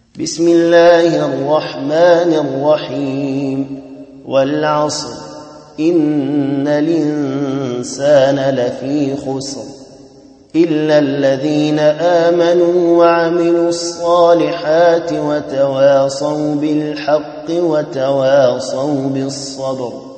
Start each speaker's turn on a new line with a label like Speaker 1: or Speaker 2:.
Speaker 1: بسم الله الرحمن الرحيم والعصر إن الإنسان لفي خسر إلا الذين آمنوا وعملوا الصالحات وتواصوا بالحق وتواصوا بالصبر